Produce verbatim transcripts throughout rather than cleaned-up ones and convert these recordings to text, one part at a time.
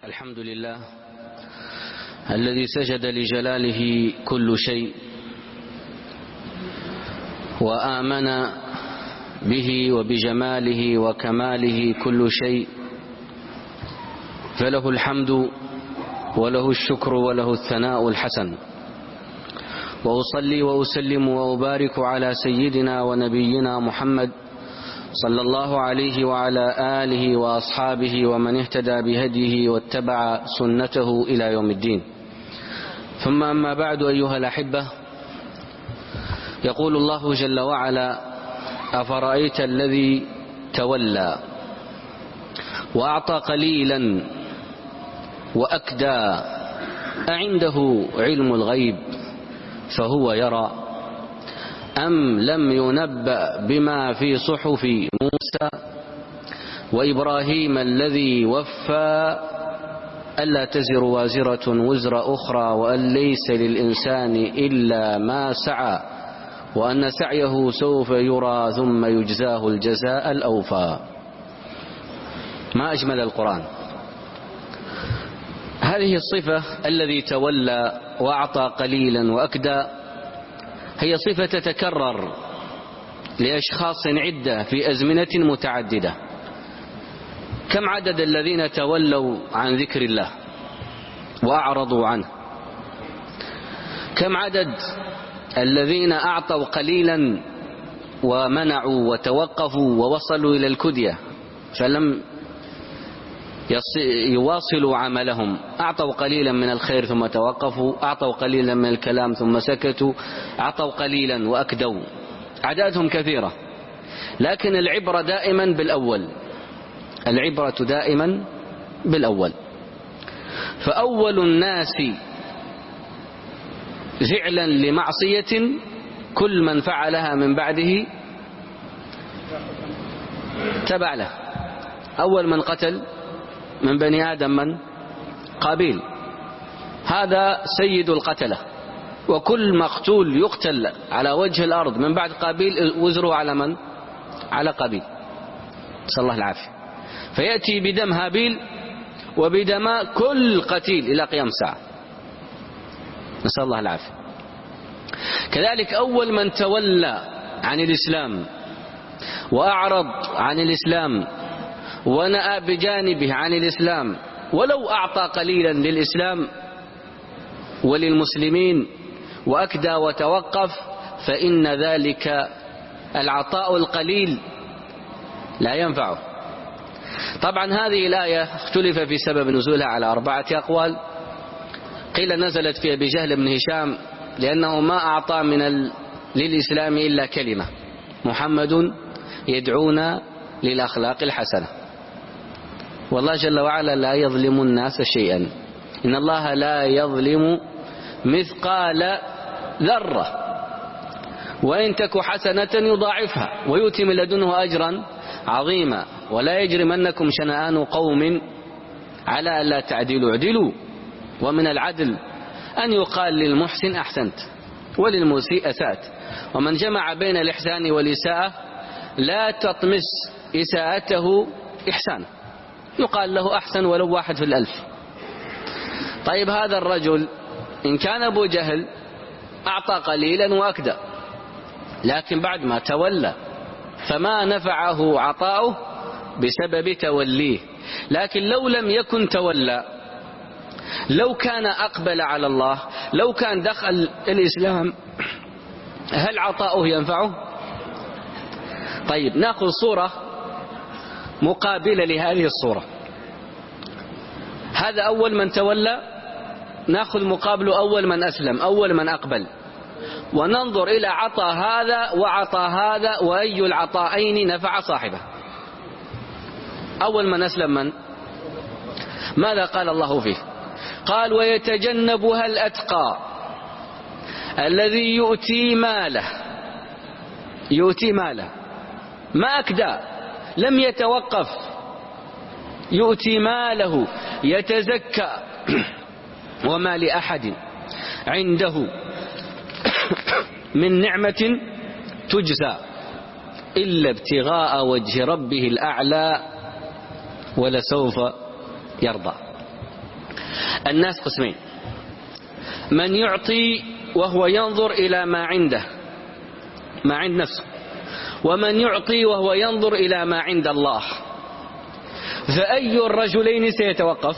الحمد لله الذي سجد لجلاله كل شيء وآمن به وبجماله وكماله كل شيء، فله الحمد وله الشكر وله الثناء الحسن. وأصلي وأسلم وأبارك على سيدنا ونبينا محمد صلى الله عليه وعلى آله وأصحابه ومن اهتدى بهديه واتبع سنته إلى يوم الدين. ثم أما بعد، أيها الأحبة، يقول الله جل وعلا: أفرأيت الذي تولى وأعطى قليلا وأكدى أعنده علم الغيب فهو يرى أم لم ينبأ بما في صحف موسى وإبراهيم الذي وفى ألا تزر وازرة وزر أخرى وأن ليس للإنسان إلا ما سعى وأن سعيه سوف يرى ثم يجزاه الجزاء الأوفى. ما أجمل القرآن. هذه الصفة الذي تولى وأعطى قليلا وأكدى هي صفة تتكرر لأشخاص عدة في أزمنة متعددة. كم عدد الذين تولوا عن ذكر الله وأعرضوا عنه؟ كم عدد الذين أعطوا قليلا ومنعوا وتوقفوا ووصلوا إلى الكدية فلم يواصلوا عملهم؟ أعطوا قليلا من الخير ثم توقفوا، أعطوا قليلا من الكلام ثم سكتوا، أعطوا قليلا وأكدوا. أعدادهم كثيرة، لكن العبرة دائما بالأول، العبرة دائما بالأول. فأول الناس فعلا لمعصية كل من فعلها من بعده تبع له. أول من قتل من بني آدم من؟ قابيل، هذا سيد القتلة، وكل مقتول يقتل على وجه الأرض من بعد قابيل وزره على من؟ على قابيل، نسأل الله العافية. فيأتي بدم هابيل وبدماء كل قتيل إلى قيام الساعة، نسأل الله العافية. كذلك أول من تولى عن الإسلام وأعرض عن الإسلام ونأى بجانبه عن الإسلام ولو أعطى قليلا للإسلام وللمسلمين وأكدى وتوقف، فإن ذلك العطاء القليل لا ينفعه. طبعا هذه الآية اختلف في سبب نزولها على أربعة أقوال. قيل نزلت في أبي جهل بن هشام لأنه ما أعطى من ال... للإسلام إلا كلمة: محمد يدعونا للأخلاق الحسنة. والله جل وعلا لا يظلم الناس شيئا، إن الله لا يظلم مثقال ذرة وإن تك حسنة يضاعفها ويؤتي من لدنه أجرا عظيما. ولا يجرمنكم شنآن قوم على ألا تعدلوا اعدلوا، ومن العدل أن يقال للمحسن أحسنت وللمسيء أسأت، ومن جمع بين الإحسان والإساءة لا تطمس إساءته إحسان، يقال له أحسن ولو واحد في الألف. طيب هذا الرجل إن كان أبو جهل أعطى قليلا وأكدى، لكن بعد ما تولى فما نفعه عطاؤه بسبب توليه. لكن لو لم يكن تولى، لو كان أقبل على الله، لو كان دخل الإسلام، هل عطاؤه ينفعه؟ طيب نأخذ صورة مقابلة لهذه الصورة. هذا أول من تولى، نأخذ مقابله أول من أسلم، أول من أقبل، وننظر إلى عطى هذا وعطى هذا وأي العطائين نفع صاحبه. أول من أسلم من؟ ماذا قال الله فيه؟ قال: ويتجنبها الأتقى الذي يؤتي ماله، يؤتي ماله، ما أكدى، لم يتوقف، يؤتي ماله يتزكى وما لأحد عنده من نعمة تجزى إلا ابتغاء وجه ربه الأعلى ولسوف يرضى. الناس قسمين: من يعطي وهو ينظر إلى ما عنده، ما عند نفسه، ومن يعطي وهو ينظر إلى ما عند الله. فأي الرجلين سيتوقف؟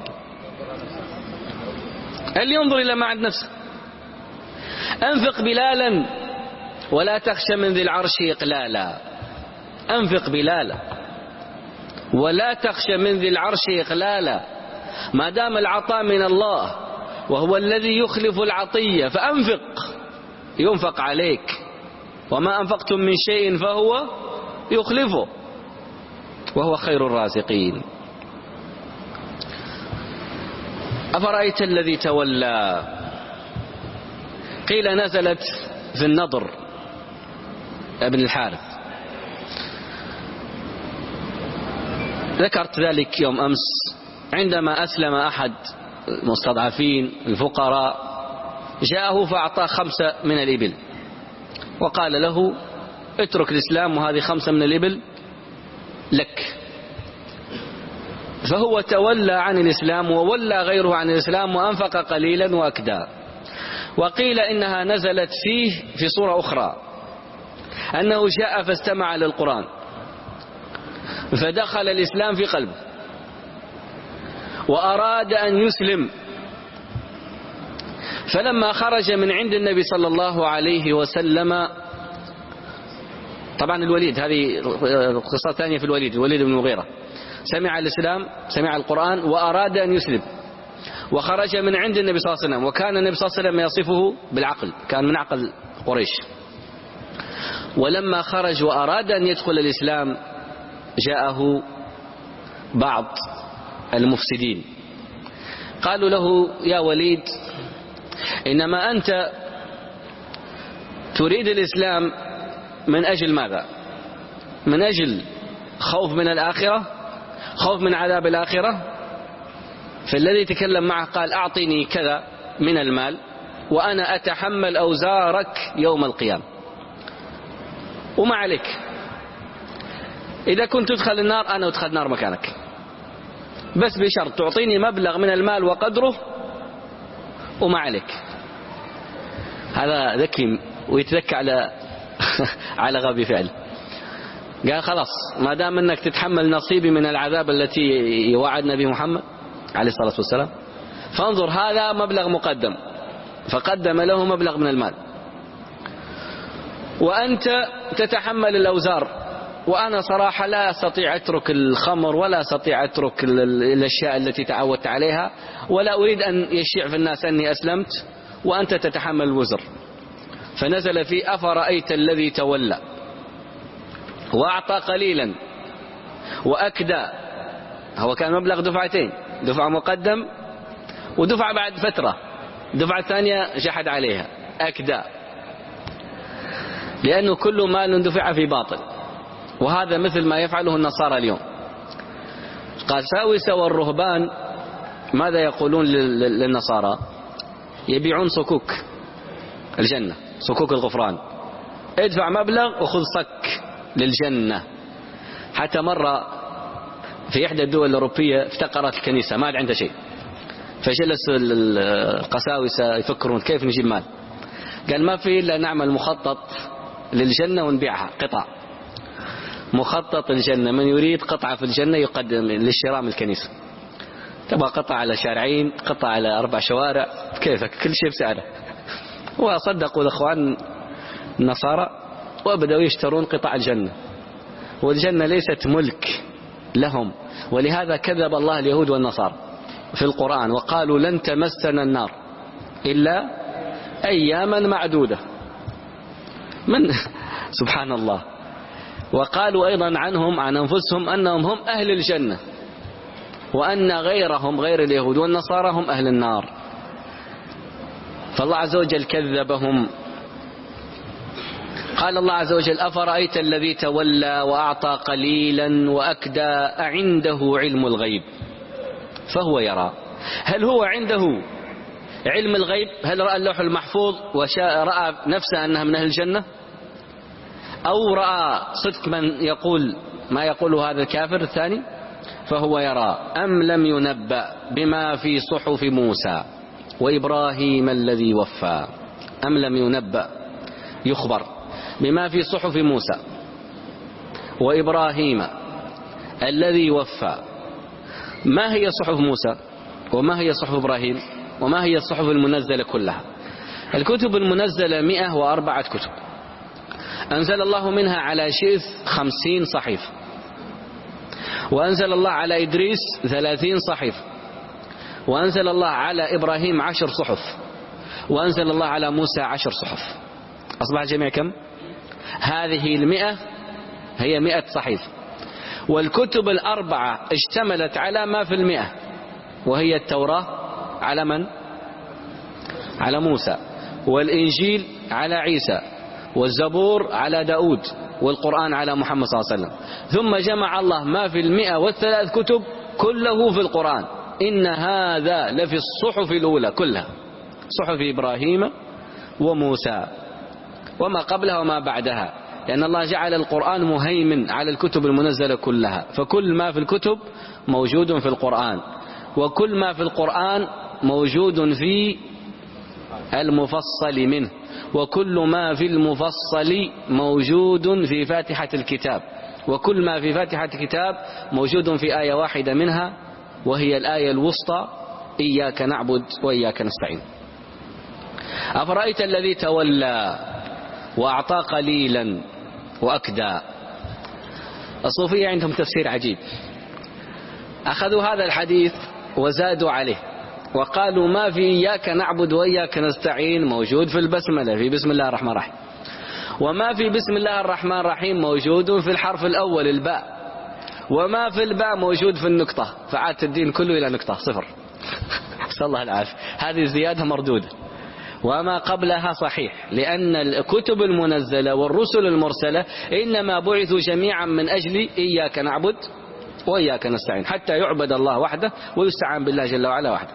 اللي ينظر إلى ما عند نفسه. أنفق بلالا ولا تخشى من ذي العرش إقلالا. أنفق بلالا ولا تخشى من ذي العرش إقلالا. ما دام العطاء من الله وهو الذي يخلف العطية فأنفق ينفق عليك، وما أنفقتم من شيء فهو يخلفه وهو خير الرازقين. أفرأيت الذي تولى؟ قيل نزلت في النضر ابن الحارث. ذكرت ذلك يوم أمس عندما أسلم أحد المستضعفين الفقراء، جاءه فأعطاه خمسة من الإبل وقال له: اترك الإسلام وهذه خمسة من الإبل لك. فهو تولى عن الإسلام وولى غيره عن الإسلام وأنفق قليلا وأكدى. وقيل إنها نزلت فيه في صورة أخرى، أنه جاء فاستمع للقرآن فدخل الإسلام في قلبه وأراد أن يسلم، فلما خرج من عند النبي صلى الله عليه وسلم، طبعا الوليد، هذه قصة ثانية في الوليد، الوليد بن المغيرة، سمع الإسلام، سمع القرآن وأراد أن يسلم، وخرج من عند النبي صلى الله عليه وسلم، وكان النبي صلى الله عليه وسلم يصفه بالعقل، كان من عقل قريش. ولما خرج وأراد أن يدخل الإسلام جاءه بعض المفسدين قالوا له: يا وليد، إنما أنت تريد الإسلام من أجل ماذا؟ من أجل خوف من الآخرة، خوف من عذاب الآخرة. فالذي تكلم معه قال: أعطني كذا من المال وأنا أتحمل أوزارك يوم القيامة، وما عليك، إذا كنت تدخل النار أنا أدخل النار مكانك، بس بشرط تعطيني مبلغ من المال وقدره وما عليك. هذا ذكي ويتذكى على على غبي فعل. قال: خلاص، ما دام أنك تتحمل نصيبي من العذاب التي يوعدنا به محمد عليه الصلاة والسلام، فانظر هذا مبلغ مقدم. فقدم له مبلغ من المال، وأنت تتحمل الأوزار، وأنا صراحة لا أستطيع أترك الخمر ولا أستطيع أترك الأشياء التي تعودت عليها، ولا أريد أن يشيع في الناس أني أسلمت وأنت تتحمل الوزر. فنزل في: أفرأيت الذي تولى وأعطى قليلا وأكدى. هو كان مبلغ دفعتين، دفعة مقدم ودفعة بعد فترة، دفعة ثانية جحد عليها، أكدى، لأنه كل مال دفع في باطل. وهذا مثل ما يفعله النصارى اليوم. قساوسة والرهبان ماذا يقولون للنصارى؟ يبيعون صكوك الجنة، صكوك الغفران، ادفع مبلغ وخذ صك للجنة. حتى مرة في إحدى الدول الأوروبية افتقرت الكنيسة، ما عاد عندها شيء، فجلس القساوسة يفكرون كيف نجيب مال. قال: ما في إلا نعمل مخطط للجنة ونبيعها قطع، مخطط الجنة، من يريد قطعة في الجنة يقدم للشراء من الكنيسة. تبغى قطعة على شارعين، قطعة على أربع شوارع، كيفك، كل شيء بسعره. وصدقوا الأخوان النصارى وبدأوا يشترون قطع الجنة، والجنة ليست ملك لهم. ولهذا كذب الله اليهود والنصارى في القرآن وقالوا: لن تمسنا النار إلا أياما معدودة. من سبحان الله. وقالوا أيضا عنهم عن أنفسهم أنهم هم أهل الجنة، وأن غيرهم غير اليهود والنصارى هم أهل النار. فالله عز وجل كذبهم. قال الله عز وجل: أفرأيت الذي تولى وأعطى قليلا وأكدى أعنده علم الغيب فهو يرى. هل هو عنده علم الغيب؟ هل رأى اللوح المحفوظ ورأى نفسه أنها من أهل الجنة، أو رأى صدق من يقول ما يقول هذا الكافر الثاني؟ فهو يرى أم لم ينبأ بما في صحف موسى وإبراهيم الذي وفى. أم لم ينبأ يخبر بما في صحف موسى وإبراهيم الذي وفى. ما هي صحف موسى وما هي صحف إبراهيم وما هي الصحف المنزلة كلها؟ الكتب المنزلة مئة وأربعة كتب، أنزل الله منها على شيث خمسين صحيفة، وأنزل الله على إدريس ثلاثين صحيفة، وأنزل الله على إبراهيم عشر صحف، وأنزل الله على موسى عشر صحف. أصبح الجميع كم؟ هذه المئة هي مئة صحيفة. والكتب الأربعة اشتملت على ما في المئة، وهي التوراة على من؟ على موسى، والإنجيل على عيسى، والزبور على داود، والقرآن على محمد صلى الله عليه وسلم. ثم جمع الله ما في المئة والثلاث كتب كله في القرآن. إن هذا لفي الصحف الأولى كلها، صحف إبراهيم وموسى وما قبلها وما بعدها، لأن الله جعل القرآن مهيمن على الكتب المنزلة كلها، فكل ما في الكتب موجود في القرآن، وكل ما في القرآن موجود في المفصل منه، وكل ما في المفصل موجود في فاتحة الكتاب، وكل ما في فاتحة الكتاب موجود في آية واحدة منها، وهي الآية الوسطى: إياك نعبد وإياك نستعين. أفرأيت الذي تولى وأعطى قليلا وأكدى. الصوفية عندهم تفسير عجيب، أخذوا هذا الحديث وزادوا عليه وقالوا ما في إياك نعبد وإياك نستعين موجود في البسملة، في بسم الله الرحمن الرحيم، وما في بسم الله الرحمن الرحيم موجود في الحرف الأول الباء، وما في الباء موجود في النقطة، فعاد الدين كله إلى نقطة صفر. نسأل الله العافية. هذه الزيادة مردودة، وما قبلها صحيح، لأن الكتب المنزلة والرسل المرسلة إنما بعثوا جميعا من أجل إياك نعبد وإياك نستعين، حتى يعبد الله وحده ويستعان بالله جل وعلا وحده.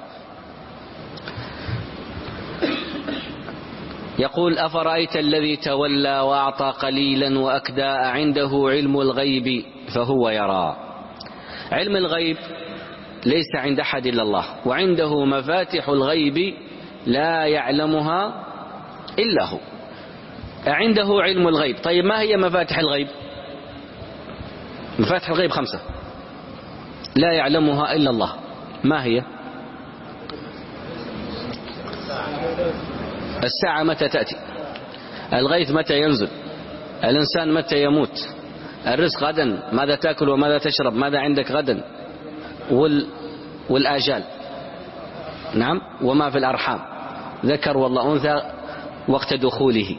يقول: أفرأيت الذي تولى وأعطى قليلا وأكدى عنده علم الغيب فهو يرى. علم الغيب ليس عند أحد إلا الله، وعنده مفاتح الغيب لا يعلمها إلا هو. عنده علم الغيب. طيب ما هي مفاتح الغيب؟ مفاتح الغيب خمسة لا يعلمها إلا الله. ما هي؟ الساعة متى تأتي، الغيث متى ينزل، الإنسان متى يموت، الرزق غدا، ماذا تأكل وماذا تشرب، ماذا عندك غدا، وال... والآجال. نعم. وما في الأرحام، ذكر والله أنثى وقت دخوله.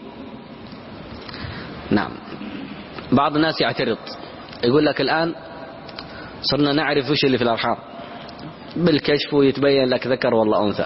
نعم. بعض الناس يعترض يقول لك الآن صرنا نعرف وش اللي في الأرحام بالكشف، ويتبين لك ذكر والله أنثى.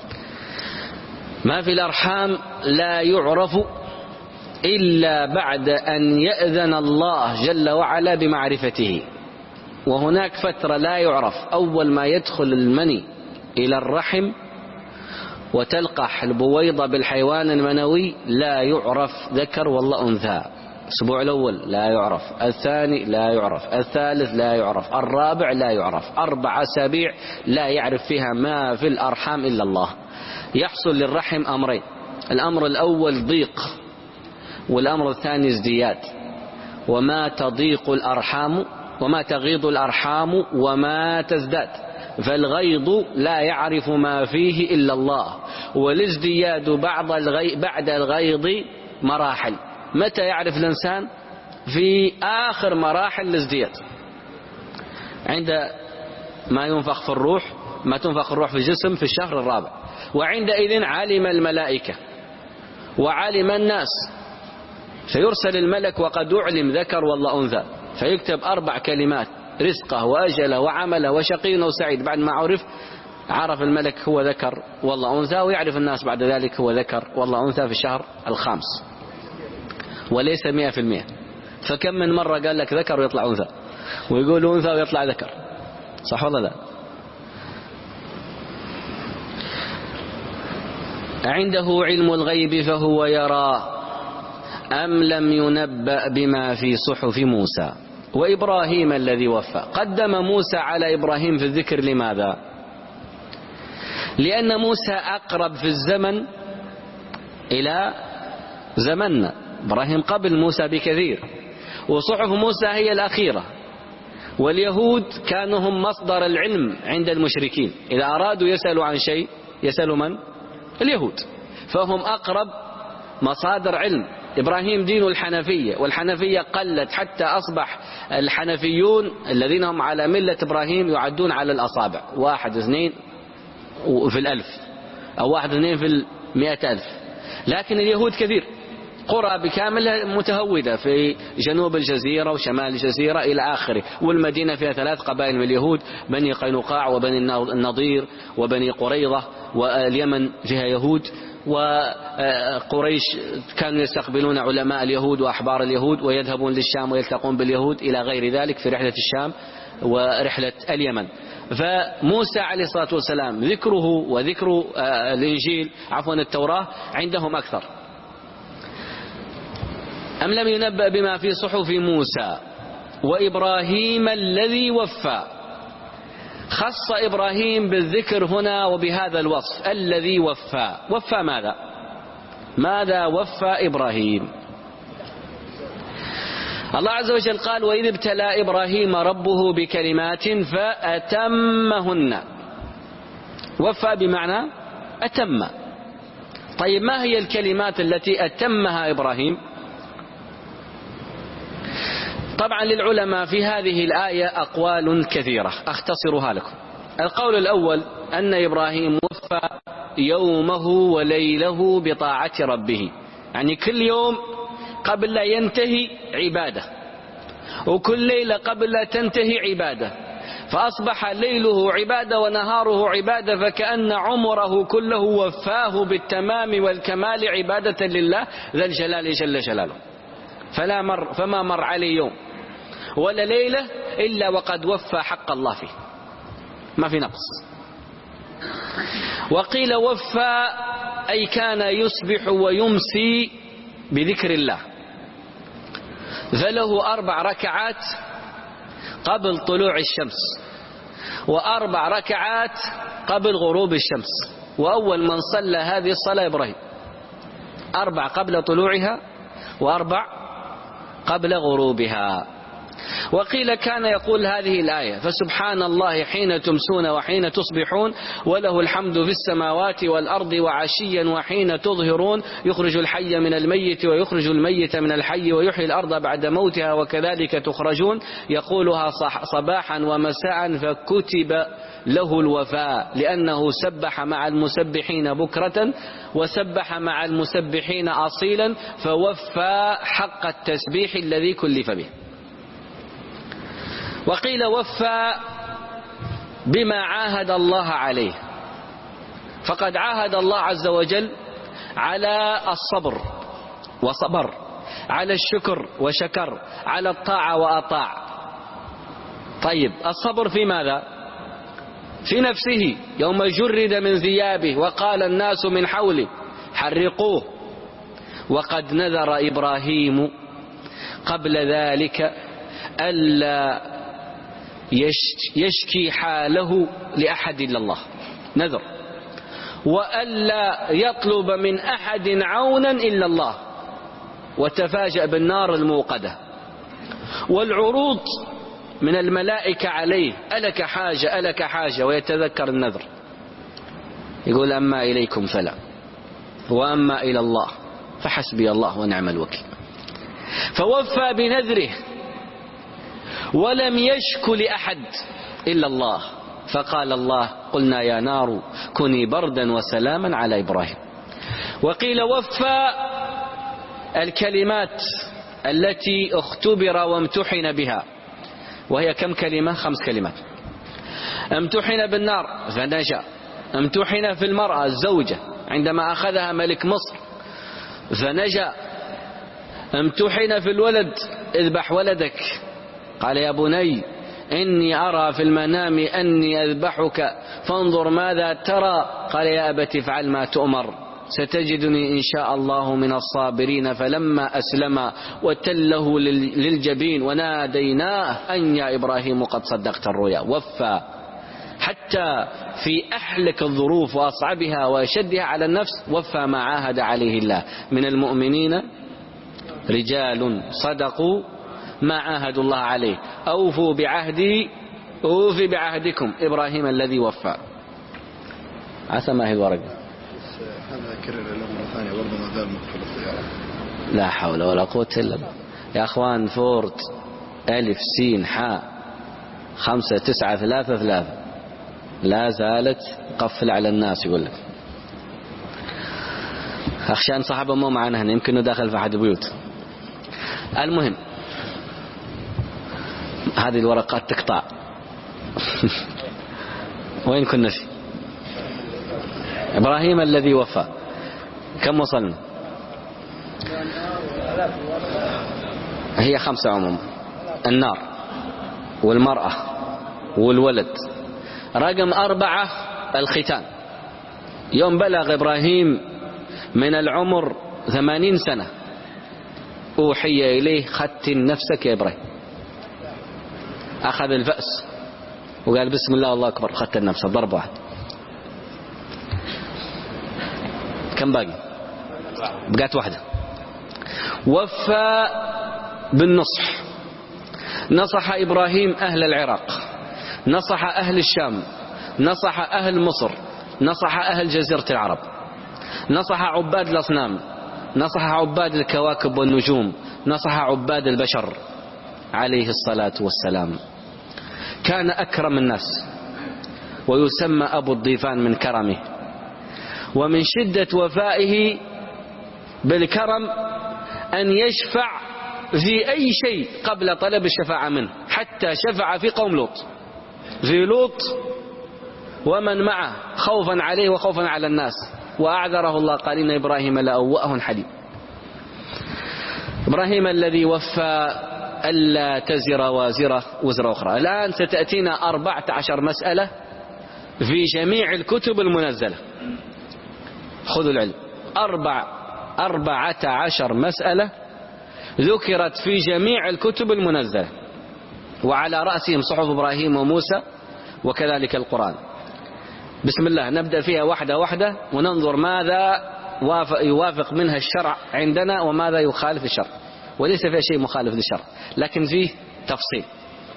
ما في الأرحام لا يعرف إلا بعد أن يأذن الله جل وعلا بمعرفته، وهناك فترة لا يعرف. أول ما يدخل المني إلى الرحم وتلقح البويضة بالحيوان المنوي لا يعرف ذكر والله أنثى. الأسبوع الأول لا يعرف، الثاني لا يعرف، الثالث لا يعرف، الرابع لا يعرف، أربع أسابيع لا يعرف فيها ما في الأرحام إلا الله. يحصل للرحم أمرين: الأمر الأول ضيق، والأمر الثاني ازدياد. وما تضيق الأرحام وما تغيض الأرحام وما تزداد، فالغيض لا يعرف ما فيه إلا الله، والازدياد بعد الغيض بعد الغيض مراحل. متى يعرف الإنسان؟ في آخر مراحل الازدياد، عند ما ينفخ في الروح، ما تنفخ الروح في الجسم في الشهر الرابع، وعندئذ علم الملائكة وعلم الناس، فيرسل الملك وقد أعلم ذكر والله أنثى، فيكتب أربع كلمات: رزقه وأجله وعمله وشقي وسعيد. بعد ما عرف عرف الملك هو ذكر والله أنثى، ويعرف الناس بعد ذلك هو ذكر والله أنثى في الشهر الخامس، وليس مئة في المئة. فكم من مرة قال لك ذكر ويطلع أنثى، ويقول أنثى ويطلع ذكر، صح ولا لا؟ عنده علم الغيب فهو يرى أم لم ينبأ بما في صحف موسى. وإبراهيم الذي وفى. قدم موسى على إبراهيم في الذكر، لماذا؟ لأن موسى أقرب في الزمن إلى زمننا، إبراهيم قبل موسى بكثير، وصحف موسى هي الأخيرة، واليهود كانوا هم مصدر العلم عند المشركين، إذا أرادوا يسألوا عن شيء يسألوا من؟ اليهود، فهم أقرب مصادر علم. إبراهيم دين الحنفية، والحنفية قلت حتى أصبح الحنفيون الذين هم على ملة إبراهيم يعدون على الأصابع، واحد اثنين في الألف، أو واحد اثنين في المئة ألف. لكن اليهود كثير، قرى بكاملها متهودة في جنوب الجزيرة وشمال الجزيرة إلى آخره، والمدينة فيها ثلاث قبائل من اليهود، بني قينقاع وبني النضير وبني قريظة، واليمن فيها يهود، وقريش كانوا يستقبلون علماء اليهود وأحبار اليهود ويذهبون للشام ويلتقون باليهود إلى غير ذلك في رحلة الشام ورحلة اليمن. فموسى عليه الصلاة والسلام ذكره وذكر الإنجيل عفوا التوراة عندهم أكثر. أم لم ينبأ بما في صحف موسى وإبراهيم الذي وفى؟ خص إبراهيم بالذكر هنا وبهذا الوصف الذي وفى. وفى ماذا؟ ماذا وفى إبراهيم؟ الله عز وجل قال: وإذ ابتلى إبراهيم ربه بكلمات فأتمهن. وفى بمعنى أتم. طيب ما هي الكلمات التي أتمها إبراهيم؟ طبعا للعلماء في هذه الآية أقوال كثيرة أختصرها لكم. القول الأول أن إبراهيم وفى يومه وليله بطاعة ربه، يعني كل يوم قبل لا ينتهي عبادة، وكل ليلة قبل لا تنتهي عبادة، فأصبح ليله عبادة ونهاره عبادة، فكأن عمره كله وفاه بالتمام والكمال عبادة لله ذا الجلال جل جلاله. فلا مر فما مر عليه يوم ولا ليلة إلا وقد وفى حق الله فيه، ما في نقص. وقيل وفى أي كان يصبح ويمسي بذكر الله، فله أربع ركعات قبل طلوع الشمس، وأربع ركعات قبل غروب الشمس، وأول من صلى هذه الصلاة إبراهيم، أربع قبل طلوعها وأربع قبل غروبها. وقيل كان يقول هذه الآية: فسبحان الله حين تمسون وحين تصبحون وله الحمد في السماوات والأرض وعشيا وحين تظهرون، يخرج الحي من الميت ويخرج الميت من الحي ويحيي الأرض بعد موتها وكذلك تخرجون، يقولها صباحا ومساء، فكتب له الوفاء لأنه سبح مع المسبحين بكرة وسبح مع المسبحين أصيلا، فوفى حق التسبيح الذي كلف به. وقيل وفى بما عاهد الله عليه، فقد عاهد الله عز وجل على الصبر وصبر، على الشكر وشكر، على الطاعة وأطاع. طيب الصبر في ماذا؟ في نفسه يوم جرد من ثيابه وقال الناس من حوله حرقوه. وقد نذر إبراهيم قبل ذلك ألا يشكي حاله لأحد إلا الله، نذر، وألا يطلب من أحد عونا إلا الله، وتفاجأ بالنار الموقدة والعروض من الملائكة عليه: ألك حاجة ألك حاجة، ويتذكر النذر يقول: أما إليكم فلا، وأما إلى الله فحسبي الله ونعم الوكيل. فوفى بنذره ولم يشك لأحد إلا الله، فقال الله: قلنا يا نار كوني بردا وسلاما على إبراهيم. وقيل وفى الكلمات التي اختبر وامتحن بها، وهي كم كلمة؟ خمس كلمات. امتحن بالنار فنجا، امتحن في المرأة الزوجة عندما أخذها ملك مصر فنجا، امتحن في الولد: اذبح ولدك، قال: يا بني إني أرى في المنام أني أذبحك فانظر ماذا ترى، قال: يا أبت افعل ما تؤمر ستجدني إن شاء الله من الصابرين. فلما أسلم وتله للجبين وناديناه أن يا إبراهيم قد صدقت الرؤيا. وفى حتى في أحلك الظروف وأصعبها وأشدها على النفس، وفى ما عاهد عليه الله. من المؤمنين رجال صدقوا ما عاهدوا الله عليه، أوفوا بعهدي أوفي بعهدكم. إبراهيم الذي وفى. عسى ما هي الورقة هذا كرر له مرة ثانية برضه ما زال مقفل السيارة. لا حول ولا قوة إلا بالله يا أخوان. فورد ألف سين حاء خمسة تسعة ثلاثة ثلاثة لا زالت قفل على الناس. يقول لك أخشى أن صاحبه مو معنا هنا، يمكن داخل في أحد البيوت. المهم هذه الورقات تقطع. وين كنا فيه؟ إبراهيم الذي وفى. كم وصلنا؟ هي خمسة عموما: النار والمرأة والولد. رقم أربعة الختان. يوم بلغ إبراهيم من العمر ثمانين سنة أوحي إليه: ختن نفسك يا إبراهيم. أخذ الفأس وقال بسم الله الله أكبر، ختن نفسه ضرب واحد. كم باقي؟ بقات واحدة. وفى بالنصح. نصح إبراهيم أهل العراق، نصح أهل الشام، نصح أهل مصر، نصح أهل جزيرة العرب، نصح عباد الأصنام، نصح عباد الكواكب والنجوم، نصح عباد البشر عليه الصلاة والسلام. كان أكرم الناس ويسمى أبو الضيفان من كرمه. ومن شدة وفائه بالكرم أن يشفع في أي شيء قبل طلب الشفاعة منه، حتى شفع في قوم لوط، في لوط ومن معه خوفا عليه وخوفا على الناس، وأعذره الله قال إن إبراهيم لأواه حليم. إبراهيم الذي وفى ألا تزر وازرة وزر أخرى. الآن ستأتينا أربعة عشر مسألة في جميع الكتب المنزلة. خذوا العلم. أربع أربعة عشر مسألة ذكرت في جميع الكتب المنزلة، وعلى رأسهم صحف إبراهيم وموسى وكذلك القرآن. بسم الله نبدأ فيها واحدة واحدة وننظر ماذا يوافق منها الشرع عندنا وماذا يخالف الشرع. وليس فيها شيء مخالف للشرع، لكن فيه تفصيل.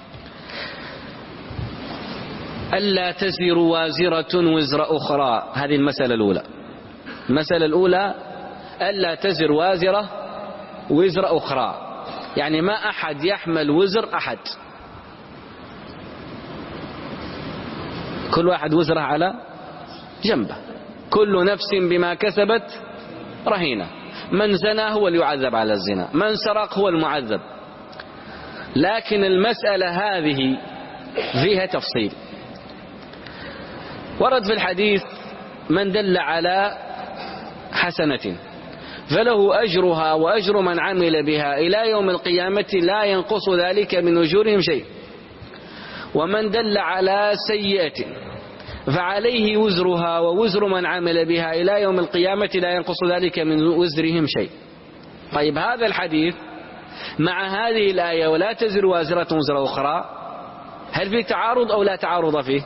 ألا تزر وازرة وزر أخرى. هذه المسألة الأولى. المسألة الأولى ألا تزر وازرة وزر أخرى، يعني ما أحد يحمل وزر أحد، كل واحد وزره على جنبه. كل نفس بما كسبت رهينة. من زنى هو اللي يعذب على الزنا، من سرق هو المعذب. لكن المسألة هذه فيها تفصيل. ورد في الحديث: من دل على حسنة فله أجرها وأجر من عمل بها إلى يوم القيامة لا ينقص ذلك من أجورهم شيء، ومن دل على سيئة فعليه وزرها ووزر من عمل بها إلى يوم القيامة لا ينقص ذلك من وزرهم شيء. طيب هذا الحديث مع هذه الآية ولا تزر وازرة وزر أخرى، هل في تعارض أو لا تعارض فيه؟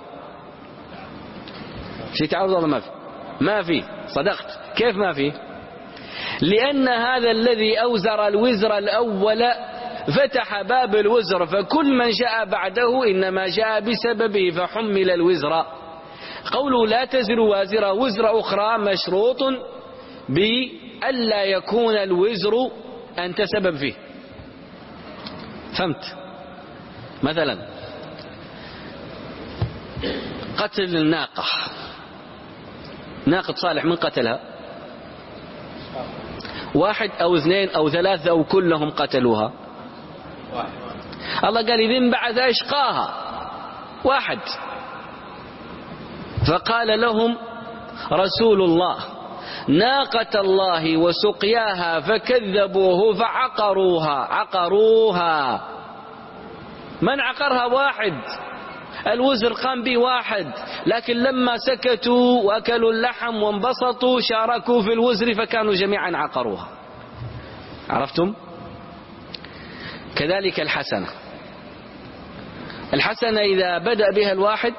في تعارض ولا ما في؟ ما في. صدقت. كيف ما في؟ لأن هذا الذي أوزر الوزر الأول فتح باب الوزر، فكل من جاء بعده إنما جاء بسببه فحمل الوزر. قوله لا تزر وازرة وزر أخرى مشروط بألا يكون الوزر أنت سبب فيه. فهمت؟ مثلا قتل الناقة، ناقة صالح من قتلها؟ واحد أو اثنين أو ثلاثة أو كلهم قتلوها؟ الله قال إذ انبعث أشقاها واحد. فقال لهم رسول الله ناقة الله وسقياها فكذبوه فعقروها. عقروها. من عقرها؟ واحد. الوزر قام به واحد، لكن لما سكتوا وأكلوا اللحم وانبسطوا شاركوا في الوزر فكانوا جميعا عقروها. عرفتم؟ كذلك الحسنة، الحسنة إذا بدأ بها الواحد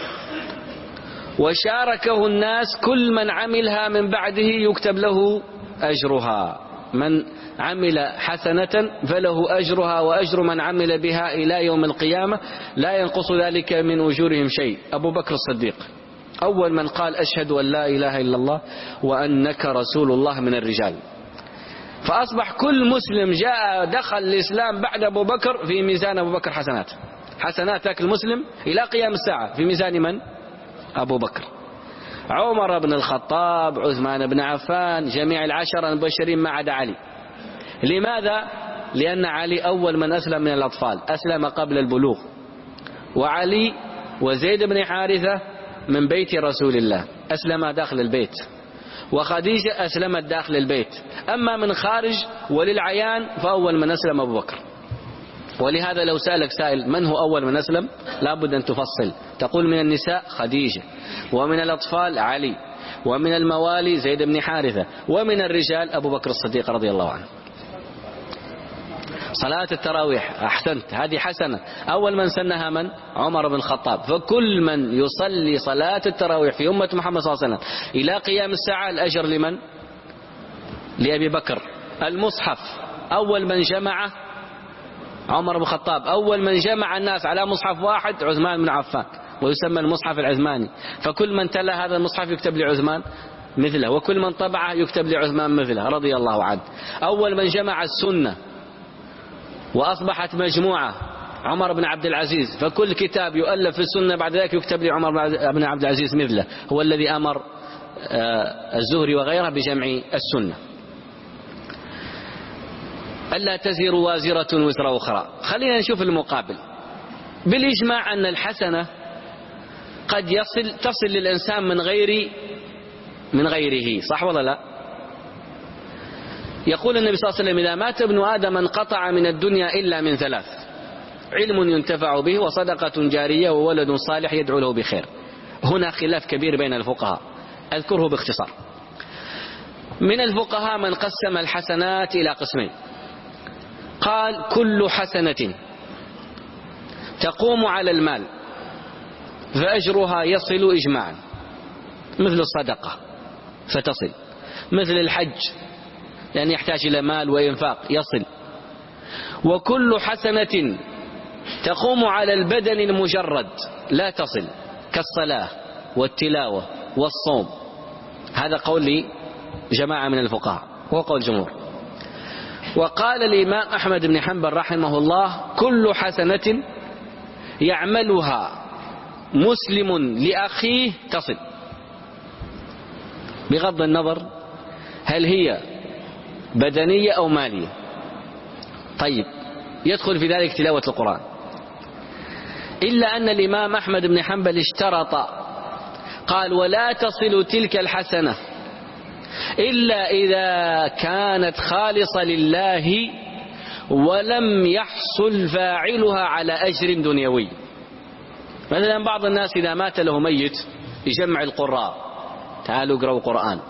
وشاركه الناس كل من عملها من بعده يكتب له أجرها. من عمل حسنة فله أجرها وأجر من عمل بها إلى يوم القيامة لا ينقص ذلك من أجورهم شيء. أبو بكر الصديق أول من قال أشهد أن لا إله إلا الله وأنك رسول الله من الرجال، فأصبح كل مسلم جاء دخل الإسلام بعد أبو بكر في ميزان أبو بكر حسنات، حسناتك المسلم إلى قيام الساعة في ميزان من؟ أبو بكر. عمر بن الخطاب، عثمان بن عفان، جميع العشرة المبشرين ما عدا علي. لماذا؟ لأن علي أول من أسلم من الأطفال، أسلم قبل البلوغ، وعلي وزيد بن حارثة من بيت رسول الله أسلم داخل البيت، وخديجة أسلمت داخل البيت. أما من خارج وللعيان فأول من أسلم أبو بكر. ولهذا لو سألك سائل من هو أول من أسلم لابد أن تفصل، تقول من النساء خديجة، ومن الأطفال علي، ومن الموالي زيد بن حارثة، ومن الرجال أبو بكر الصديق رضي الله عنه. صلاة التراويح أحسنت، هذه حسنة، أول من سنها من؟ عمر بن الخطاب. فكل من يصلي صلاة التراويح في أمة محمد صلى الله عليه وسلم إلى قيام الساعة الأجر لمن؟ لأبي بكر. المصحف أول من جمعه عمر بن الخطاب، أول من جمع الناس على مصحف واحد عثمان بن عفان، ويسمى المصحف العثماني. فكل من تلا هذا المصحف يكتب لعثمان مثله، وكل من طبعه يكتب لعثمان مثله رضي الله عنه. أول من جمع السنة وأصبحت مجموعة عمر بن عبد العزيز، فكل كتاب يؤلف في السنة بعد ذلك يكتب لعمر بن عبد العزيز مثله، هو الذي أمر الزهري وغيره بجمع السنة. ألا تزر وازرة وزر أخرى. خلينا نشوف المقابل. بالإجماع أن الحسنة قد يصل تصل للإنسان من غير من غيره، صح ولا لا؟ يقول النبي صلى الله عليه وسلم إذا مات ابن آدم انقطع من الدنيا إلا من ثلاث: علم ينتفع به، وصدقة جارية، وولد صالح يدعو له بخير. هنا خلاف كبير بين الفقهاء أذكره باختصار. من الفقهاء من قسم الحسنات إلى قسمين، قال كل حسنة تقوم على المال فأجرها يصل إجماعا، مثل الصدقة فتصل، مثل الحج لأن يحتاج إلى مال وإنفاق يصل. وكل حسنة تقوم على البدن المجرد لا تصل، كالصلاة والتلاوة والصوم. هذا قول جماعة من الفقهاء هو قول جمهور. وقال الإمام أحمد بن حنبل رحمه الله كل حسنة يعملها مسلم لأخيه تصل، بغض النظر هل هي بدنية أو مالية. طيب، يدخل في ذلك تلاوة القرآن، إلا أن الإمام أحمد بن حنبل اشترط، قال ولا تصل تلك الحسنة إلا إذا كانت خالصة لله ولم يحصل فاعلها على أجر دنيوي. مثلا بعض الناس إذا مات له ميت يجمع القراء، تعالوا اقرأوا قرآن،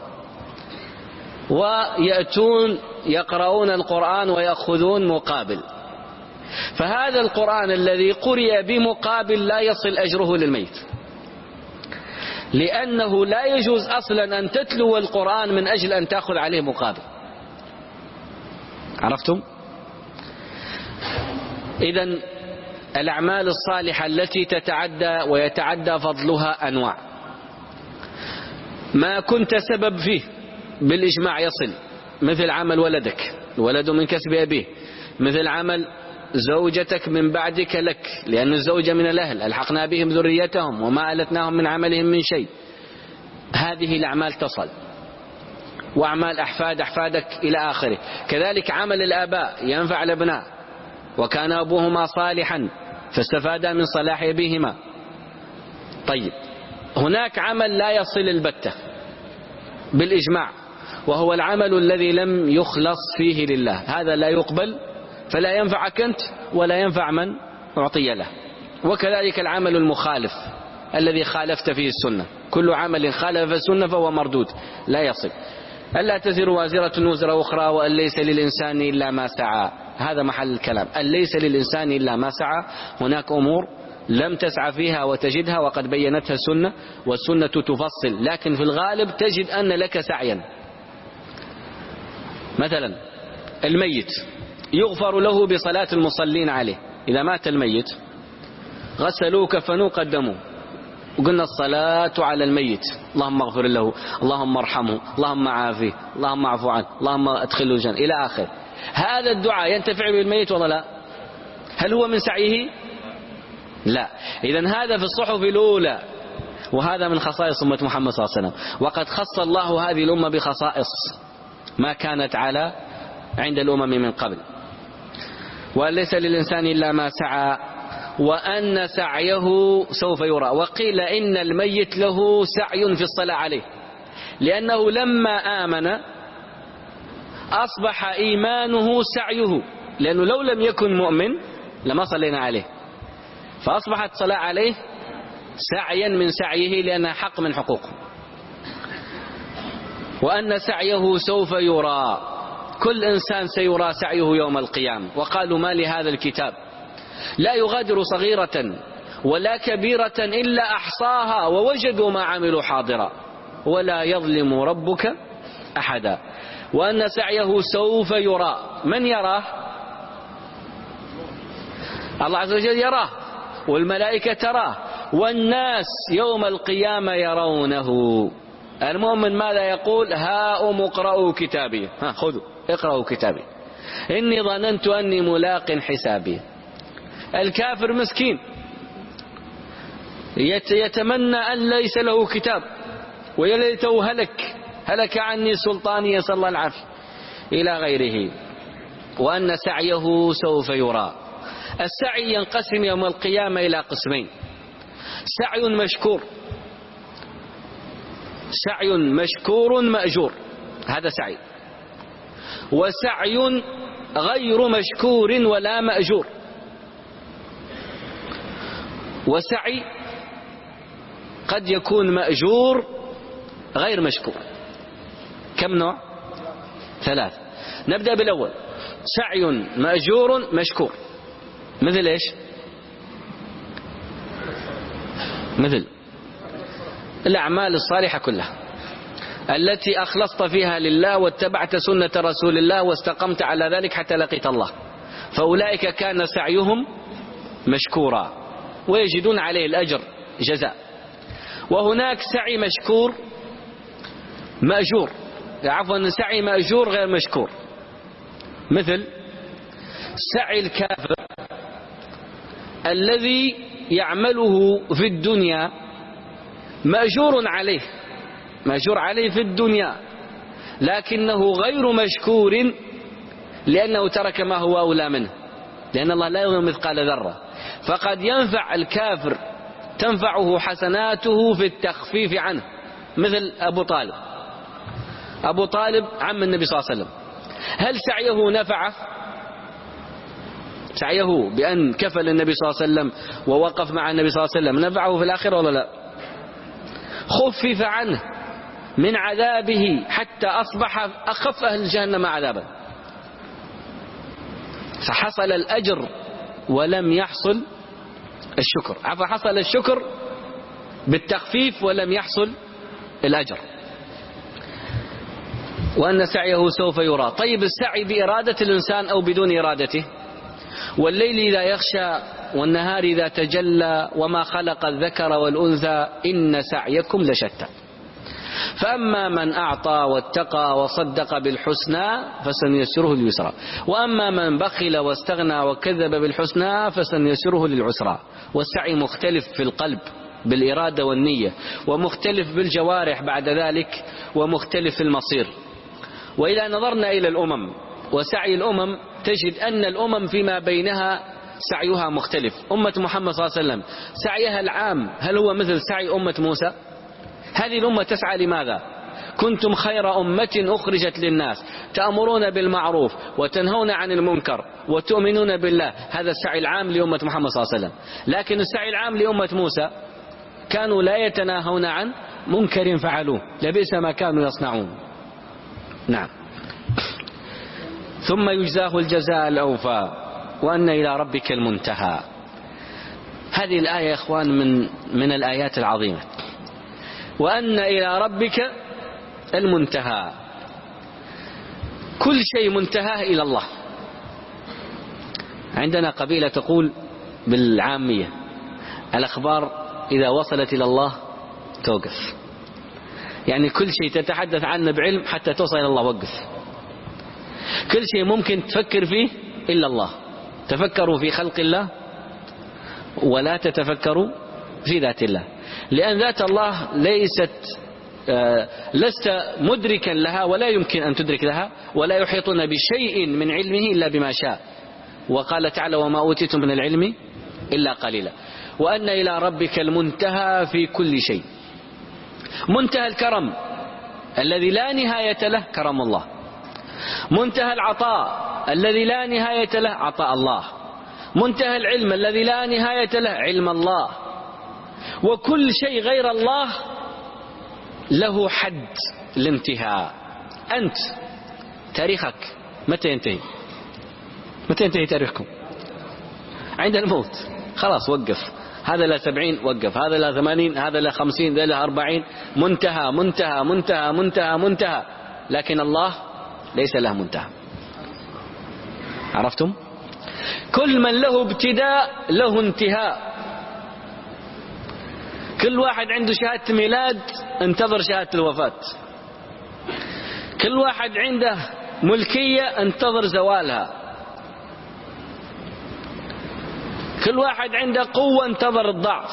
ويأتون يقرؤون القرآن ويأخذون مقابل، فهذا القرآن الذي قرئ بمقابل لا يصل أجره للميت، لأنه لا يجوز أصلا أن تتلو القرآن من أجل أن تأخذ عليه مقابل. عرفتم؟ إذن الأعمال الصالحة التي تتعدى ويتعدى فضلها أنواع. ما كنت سبب فيه بالإجماع يصل، مثل عمل ولدك، الولد من كسب أبيه، مثل عمل زوجتك من بعدك لك، لأن الزوجة من الأهل، ألحقنا بهم ذريتهم وما ألتناهم من عملهم من شيء. هذه الأعمال تصل، وأعمال أحفاد أحفادك إلى آخره. كذلك عمل الآباء ينفع الأبناء، وكان أبوهما صالحا فاستفادا من صلاح أبيهما. طيب، هناك عمل لا يصل البتة بالإجماع، وهو العمل الذي لم يخلص فيه لله، هذا لا يقبل، فلا ينفعك أنت ولا ينفع من أعطي له. وكذلك العمل المخالف الذي خالفت فيه السنة، كل عمل خالف السنة فهو مردود لا يصل. ألا تزر وازرة وزر أخرى وأن ليس للإنسان إلا ما سعى، هذا محل الكلام. أن ليس للإنسان إلا ما سعى، هناك أمور لم تسعى فيها وتجدها وقد بينتها السنة، والسنة تفصل، لكن في الغالب تجد أن لك سعيا. مثلا الميت يغفر له بصلاة المصلين عليه، إذا مات الميت غسلوه كفنوه قدموه، وقلنا الصلاة على الميت، اللهم اغفر له، اللهم ارحمه، اللهم عافيه، اللهم اعفو عنه، اللهم ادخله الجنة إلى آخر. هذا الدعاء ينتفع بالميت ولا لا؟ هل هو من سعيه؟ لا. إذن هذا في الصحف الأولى، وهذا من خصائص أمة محمد صلى الله عليه وسلم، وقد خص الله هذه الأمة بخصائص ما كانت على عند الأمم من قبل. وليس للإنسان إلا ما سعى وأن سعيه سوف يرى. وقيل إن الميت له سعي في الصلاة عليه، لأنه لما آمن أصبح إيمانه سعيه، لأنه لو لم يكن مؤمن لما صلينا عليه، فأصبحت صلاة عليه سعيا من سعيه لأنها حق من حقوقه. وأن سعيه سوف يرى، كل إنسان سيرى سعيه يوم القيامة. وقالوا ما لهذا الكتاب لا يغادر صغيرة ولا كبيرة إلا أحصاها ووجدوا ما عملوا حاضرا ولا يظلم ربك أحدا. وأن سعيه سوف يرى. من يراه؟ الله عز وجل يراه، والملائكة تراه، والناس يوم القيامة يرونه. المؤمن ماذا يقول؟ هاؤم اقرأوا كتابي، ها خذوا اقرأوا كتابي إني ظننت أني ملاق حسابي. الكافر مسكين يتمنى أن ليس له كتاب ويليته هلك هلك عني سلطاني، يسأل الله العافية إلى غيره. وأن سعيه سوف يرى. السعي ينقسم يوم القيامة إلى قسمين: سعي مشكور، سعي مشكور مأجور، هذا سعي. وسعي غير مشكور ولا مأجور. وسعي قد يكون مأجور غير مشكور. كم نوع؟ ثلاث. نبدأ بالأول: سعي مأجور مشكور. مثل إيش؟ مثل الأعمال الصالحة كلها التي أخلصت فيها لله واتبعت سنة رسول الله واستقمت على ذلك حتى لقيت الله، فأولئك كان سعيهم مشكورا ويجدون عليه الأجر جزاء. وهناك سعي مشكور مأجور، عفوا سعي مأجور غير مشكور. مثل سعي الكافر الذي يعمله في الدنيا مأجور عليه، مأجور عليه في الدنيا، لكنه غير مشكور لأنه ترك ما هو أولى منه، لأن الله لا يظلم مثقال ذرة. فقد ينفع الكافر، تنفعه حسناته في التخفيف عنه. مثل أبو طالب، أبو طالب عم النبي صلى الله عليه وسلم، هل سعيه نفعه؟ سعيه بأن كفل النبي صلى الله عليه وسلم ووقف مع النبي صلى الله عليه وسلم نفعه في الآخرة ولا لا؟ خفف عنه من عذابه حتى أصبح أخف أهل جهنم عذابا، فحصل الأجر ولم يحصل الشكر، عفوا حصل الشكر بالتخفيف ولم يحصل الأجر. وأن سعيه سوف يرى. طيب السعي بإرادة الإنسان أو بدون إرادته؟ والليل إذا يغشى والنهار إذا تجلى وما خلق الذكر والأنثى إن سعيكم لشتى. فأما من أعطى واتقى وصدق بالحسنى فسنيسره لليسرى، وأما من بخل واستغنى وكذب بالحسنى فسنيسره للعسرى. والسعي مختلف في القلب بالإرادة والنية، ومختلف بالجوارح بعد ذلك، ومختلف في المصير. وإذا نظرنا إلى الأمم وسعي الأمم تجد أن الأمم فيما بينها سعيها مختلف. أمة محمد صلى الله عليه وسلم سعيها العام هل هو مثل سعي أمة موسى؟ هذه الأمة تسعى لماذا؟ كنتم خير أمة أخرجت للناس تأمرون بالمعروف وتنهون عن المنكر وتؤمنون بالله. هذا السعي العام لأمة محمد صلى الله عليه وسلم. لكن السعي العام لأمة موسى كانوا لا يتناهون عن منكر فعلوه، لبئس ما كانوا يصنعون. نعم. ثم يجزاه الجزاء الأوفى وأن إلى ربك المنتهى. هذه الآية يا إخوان من من الآيات العظيمة. وأن إلى ربك المنتهى، كل شيء منتهاه إلى الله. عندنا قبيلة تقول بالعامية الأخبار إذا وصلت إلى الله توقف، يعني كل شيء تتحدث عنه بعلم حتى توصل إلى الله وقف. كل شيء ممكن تفكر فيه إلا الله. تفكروا في خلق الله ولا تتفكروا في ذات الله، لأن ذات الله ليست آه لست مدركا لها ولا يمكن أن تدرك لها، ولا يحيطون بشيء من علمه إلا بما شاء. وقال تعالى وما أوتيتم من العلم إلا قليلا. وأن إلى ربك المنتهى في كل شيء. منتهى الكرم الذي لا نهاية له كرم الله، منتهى العطاء الذي لا نهاية له عطاء الله، منتهى العلم الذي لا نهاية له علم الله. وكل شيء غير الله له حد الانتهاء. أنت تاريخك متى ينتهي؟ متى ينتهي تاريخكم؟ عند الموت خلاص وقف. هذا لا سبعين وقف، هذا لا ثمانين، هذا لا خمسين، هذا لا أربعين. منتهى منتهى منتهى منتهى منتهى. لكن الله ليس له منتهى. عرفتم؟ كل من له ابتداء له انتهاء. كل واحد عنده شهادة ميلاد انتظر شهادة الوفاة. كل واحد عنده ملكية انتظر زوالها. كل واحد عنده قوة انتظر الضعف.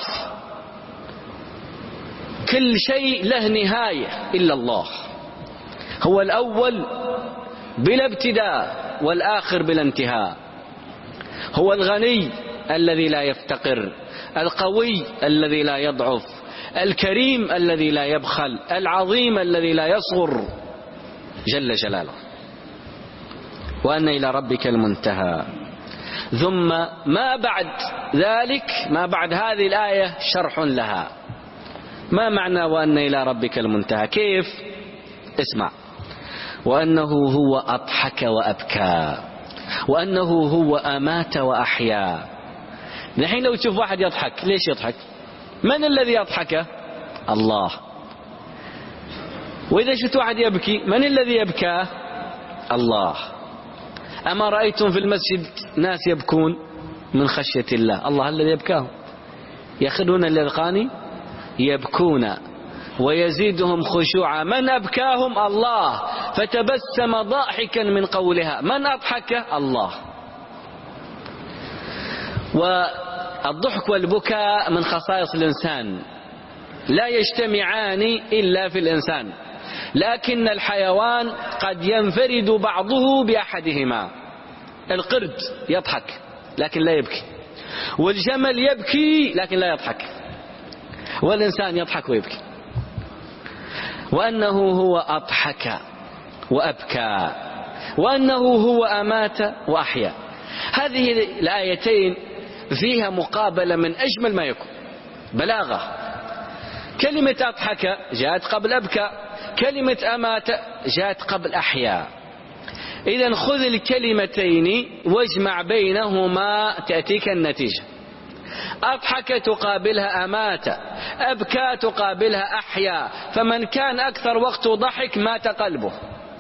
كل شيء له نهاية إلا الله. هو الأول بلا ابتداء والآخر بلا انتهاء. هو الغني الذي لا يفتقر، القوي الذي لا يضعف، الكريم الذي لا يبخل، العظيم الذي لا يصغر جل جلاله. وأن إلى ربك المنتهى. ثم ما بعد ذلك، ما بعد هذه الآية شرح لها. ما معنى وأن إلى ربك المنتهى؟ كيف؟ اسمع. وأنه هو أضحك وأبكى، وأنه هو أمات وأحيا. الحين لو تشوف واحد يضحك، ليش يضحك؟ من الذي يضحك؟ الله. وإذا شفت واحد يبكي، من الذي يبكاه؟ الله. أما رأيتم في المسجد ناس يبكون من خشية الله؟ الله الذي يبكاهم. يخرون الأذقان يبكون ويزيدهم خشوعا. من أبكاهم؟ الله. فتبسم ضاحكا من قولها. من أضحك؟ الله. والضحك والبكاء من خصائص الإنسان، لا يجتمعان إلا في الإنسان، لكن الحيوان قد ينفرد بعضه بأحدهما. القرد يضحك لكن لا يبكي، والجمل يبكي لكن لا يضحك، والإنسان يضحك ويبكي. وأنه هو أضحك وأبكى، وأنه هو أمات وأحيا. هذه الآيتين فيها مقابلة من أجمل ما يكون، بلاغة. كلمة أضحك جاءت قبل أبكى، كلمة أمات جاءت قبل أحيا. إذن خذ الكلمتين واجمع بينهما تأتيك النتيجة. أضحك تقابلها أمات، أبكى تقابلها أحيا. فمن كان أكثر وقت ضحك مات قلبه،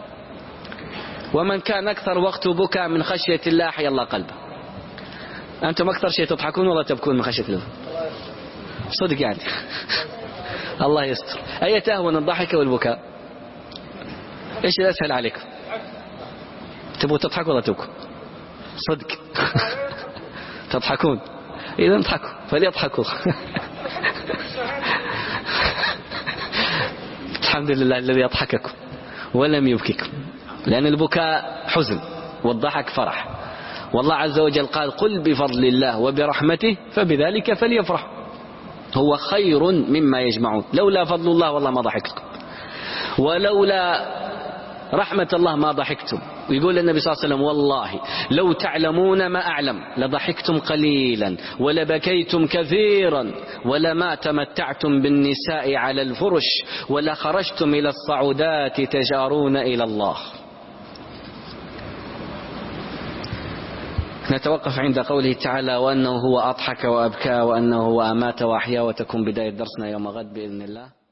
ومن كان أكثر وقت بكى من خشية الله أحيا الله قلبه. أنتم أكثر شيء تضحكون ولا تبكون من خشية الله؟ صدق يعني. الله يستر. أي تهون الضحك والبكاء؟ إيش الأسهل عليكم؟ تبغوا تضحكوا ولا تبكوا؟ صدق. تضحكون؟ إذا اضحكوا، فليضحكوا. الحمد لله الذي أضحككم ولم يبكيكم، لأن البكاء حزن والضحك فرح. والله عز وجل قال قل بفضل الله وبرحمته فبذلك فليفرح هو خير مما يجمعون. لولا فضل الله والله ما ضحكتكم. ولولا رحمة الله ما ضحكتم. ويقول النبي صلى الله عليه وسلم والله لو تعلمون ما أعلم لضحكتم قليلا ولبكيتم كثيرا ولما تمتعتم بالنساء على الفرش ولخرجتم إلى الصعودات تجارون إلى الله. نتوقف عند قوله تعالى وأنه هو أضحك وأبكى وأنه هو أمات وأحيا، وتكون بداية درسنا يوم غد بإذن الله.